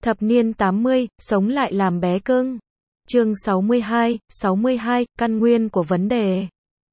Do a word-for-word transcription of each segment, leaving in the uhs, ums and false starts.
Thập niên tám mươi, sống lại làm bé cưng. Chương sáu mươi hai, sáu mươi hai, căn nguyên của vấn đề.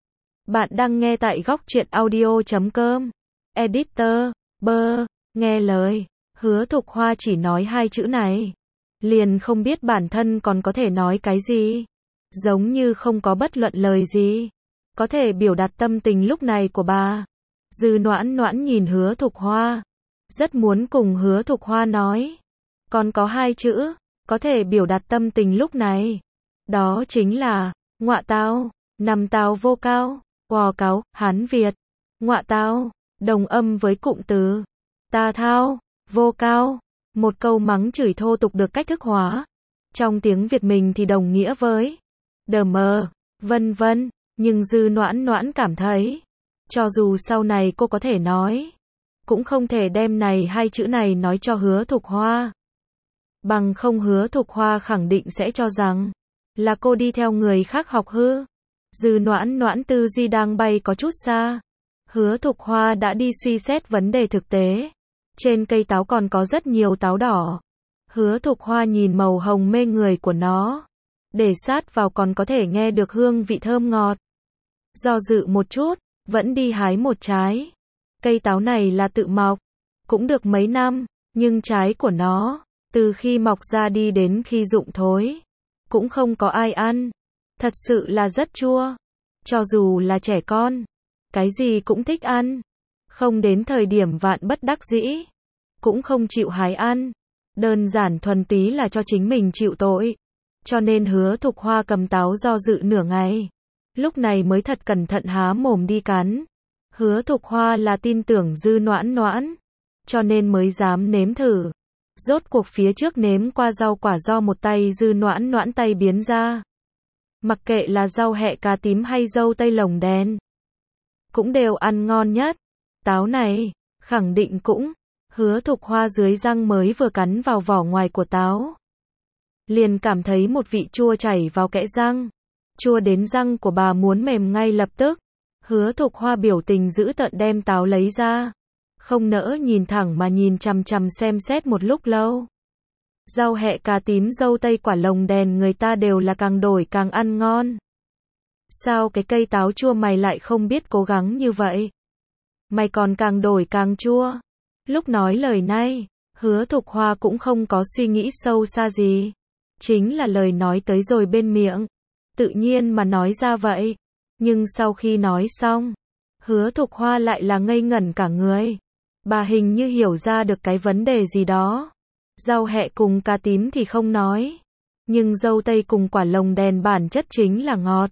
Bạn đang nghe tại góc truyện audio chấm com. Editor, bơ, nghe lời. Hứa Thục Hoa chỉ nói hai chữ này. Liền không biết bản thân còn có thể nói cái gì. Giống như không có bất luận lời gì. Có thể biểu đạt tâm tình lúc này của bà. Dư Noãn Noãn nhìn Hứa Thục Hoa. Rất muốn cùng Hứa Thục Hoa nói. Còn có hai chữ, có thể biểu đạt tâm tình lúc này. Đó chính là, ngọa tao, nằm tao vô cao, quò cáo, Hán Việt. Ngọa tao, đồng âm với cụm từ. Ta thao, vô cao. Một câu mắng chửi thô tục được cách thức hóa. Trong tiếng Việt mình thì đồng nghĩa với đờ mờ, vân vân. Nhưng Dư Noãn Noãn cảm thấy, cho dù sau này cô có thể nói, cũng không thể đem này hai chữ này nói cho Hứa Thục Hoa. Bằng không Hứa Thục Hoa khẳng định sẽ cho rằng là cô đi theo người khác học hư. Dư Noãn Noãn tư duy đang bay có chút xa. Hứa Thục Hoa đã đi suy xét vấn đề thực tế. Trên cây táo còn có rất nhiều táo đỏ. Hứa Thục Hoa nhìn màu hồng mê người của nó. Để sát vào còn có thể nghe được hương vị thơm ngọt. Do dự một chút, vẫn đi hái một trái. Cây táo này là tự mọc. Cũng được mấy năm, nhưng trái của nó, từ khi mọc ra đi đến khi rụng thối, cũng không có ai ăn. Thật sự là rất chua. Cho dù là trẻ con, cái gì cũng thích ăn. Không đến thời điểm vạn bất đắc dĩ, cũng không chịu hái ăn. Đơn giản thuần túy là cho chính mình chịu tội. Cho nên Hứa Thục Hoa cầm táo do dự nửa ngày. Lúc này mới thật cẩn thận há mồm đi cắn. Hứa Thục Hoa là tin tưởng Dư Noãn Noãn, cho nên mới dám nếm thử. Rốt cuộc phía trước nếm qua rau quả do một tay Dư Noãn Noãn tay biến ra. Mặc kệ là rau hẹ cà tím hay dâu tây lồng đen, cũng đều ăn ngon nhất. Táo này, khẳng định cũng. Hứa Thục Hoa dưới răng mới vừa cắn vào vỏ ngoài của táo, liền cảm thấy một vị chua chảy vào kẽ răng. Chua đến răng của bà muốn mềm ngay lập tức. Hứa Thục Hoa biểu tình dữ tợn đem táo lấy ra. Không nỡ nhìn thẳng mà nhìn chằm chằm xem xét một lúc lâu. Rau hẹ cà tím dâu tây quả lồng đèn người ta đều là càng đổi càng ăn ngon. Sao cái cây táo chua mày lại không biết cố gắng như vậy? Mày còn càng đổi càng chua. Lúc nói lời này, Hứa Thục Hoa cũng không có suy nghĩ sâu xa gì. Chính là lời nói tới rồi bên miệng. Tự nhiên mà nói ra vậy. Nhưng sau khi nói xong, Hứa Thục Hoa lại là ngây ngẩn cả người. Bà hình như hiểu ra được cái vấn đề gì đó. Rau hẹ cùng cà tím thì không nói. Nhưng dâu tây cùng quả lồng đèn bản chất chính là ngọt.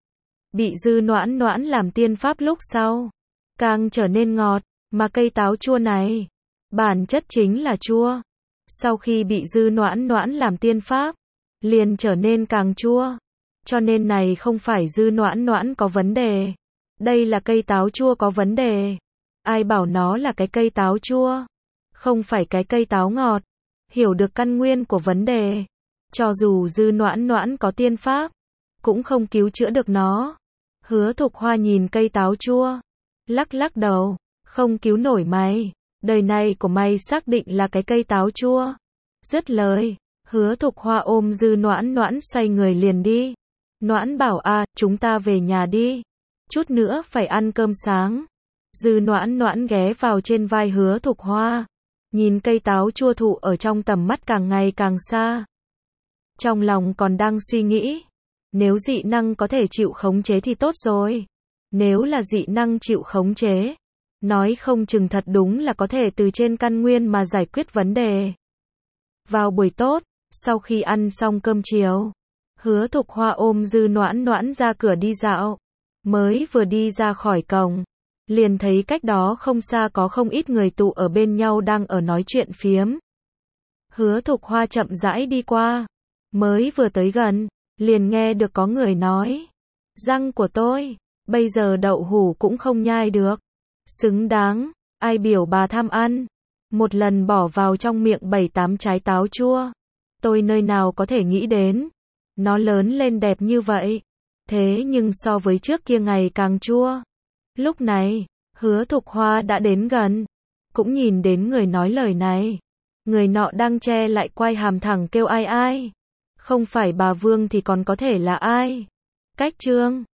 Bị Dư Noãn Noãn làm tiên pháp lúc sau, càng trở nên ngọt. Mà cây táo chua này, bản chất chính là chua. Sau khi bị Dư Noãn Noãn làm tiên pháp, liền trở nên càng chua. Cho nên này không phải Dư Noãn Noãn có vấn đề. Đây là cây táo chua có vấn đề. Ai bảo nó là cái cây táo chua? Không phải cái cây táo ngọt. Hiểu được căn nguyên của vấn đề. Cho dù Dư Noãn Noãn có tiên pháp, cũng không cứu chữa được nó. Hứa Thục Hoa nhìn cây táo chua, lắc lắc đầu. Không cứu nổi mày. Đời này của mày xác định là cái cây táo chua. Dứt lời, Hứa Thục Hoa ôm Dư Noãn Noãn xoay người liền đi. Noãn bảo à, chúng ta về nhà đi. Chút nữa phải ăn cơm sáng. Dư Noãn Noãn ghé vào trên vai Hứa Thục Hoa. Nhìn cây táo chua thụ ở trong tầm mắt càng ngày càng xa. Trong lòng còn đang suy nghĩ. Nếu dị năng có thể chịu khống chế thì tốt rồi. Nếu là dị năng chịu khống chế, nói không chừng thật đúng là có thể từ trên căn nguyên mà giải quyết vấn đề. Vào buổi tốt, sau khi ăn xong cơm chiều, Hứa Thục Hoa ôm Dư Noãn Noãn ra cửa đi dạo. Mới vừa đi ra khỏi cổng, liền thấy cách đó không xa có không ít người tụ ở bên nhau đang ở nói chuyện phiếm. Hứa Thục Hoa chậm rãi đi qua. Mới vừa tới gần, liền nghe được có người nói. Răng của tôi, bây giờ đậu hũ cũng không nhai được. Xứng đáng, ai biểu bà tham ăn. Một lần bỏ vào trong miệng bảy tám trái táo chua. Tôi nơi nào có thể nghĩ đến. Nó lớn lên đẹp như vậy. Thế nhưng so với trước kia ngày càng chua. Lúc này, Hứa Thục Hoa đã đến gần. Cũng nhìn đến người nói lời này. Người nọ đang che lại quai hàm thẳng kêu ai ai. Không phải bà Vương thì còn có thể là ai? Cách chương